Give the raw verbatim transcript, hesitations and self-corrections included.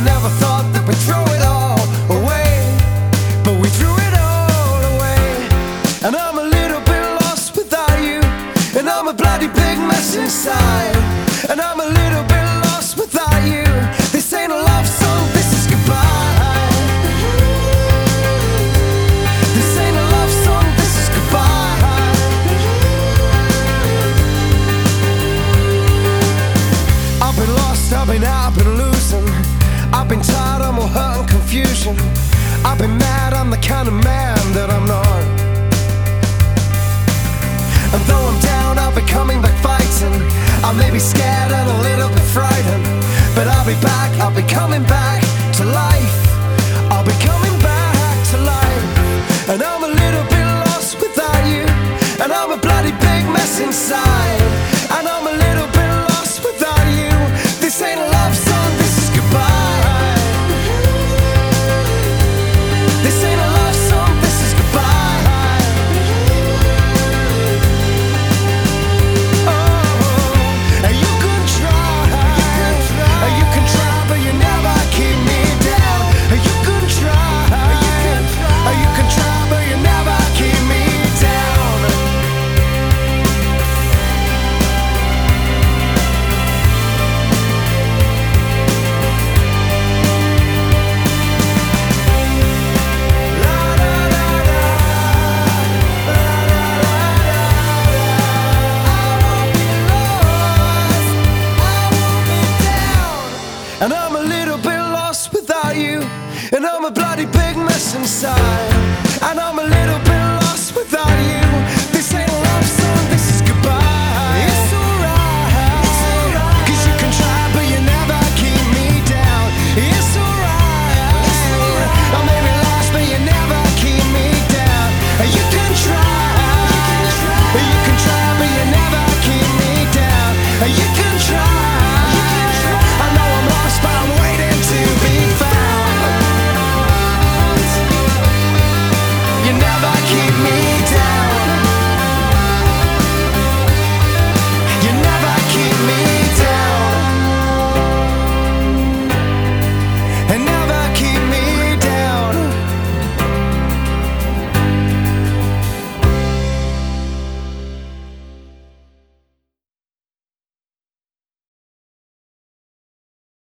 never thought that we'd throw it all away, but we threw it all away. And I'm a little bit lost without you, and I'm a bloody big mess inside. And I'm a little bit lost without you. This ain't a love song, this is goodbye. This ain't a love song, this is goodbye. I've been lost, I've been out, I've been losing. I've been tired, I'm all hurt and confusion. I've been mad, I'm the kind of man that I'm not. And though I'm down, I'll be coming back fighting. I may be scared and a little bit frightened, but I'll be back, I'll be coming back to life. I'll be coming back to life. And I'm a little bit lost without you, and I'm a bloody big mess inside. And I'm a little bit lost without you. This ain't a love song, this is goodbye. This ain't a love song, this is goodbye. Oh, and you can try, and you can try, but you never keep me down. And you can try, and you can try, but you never keep me down. And I'm a little bit lost without you, and I'm a bloody big mess inside. And I'm a little bit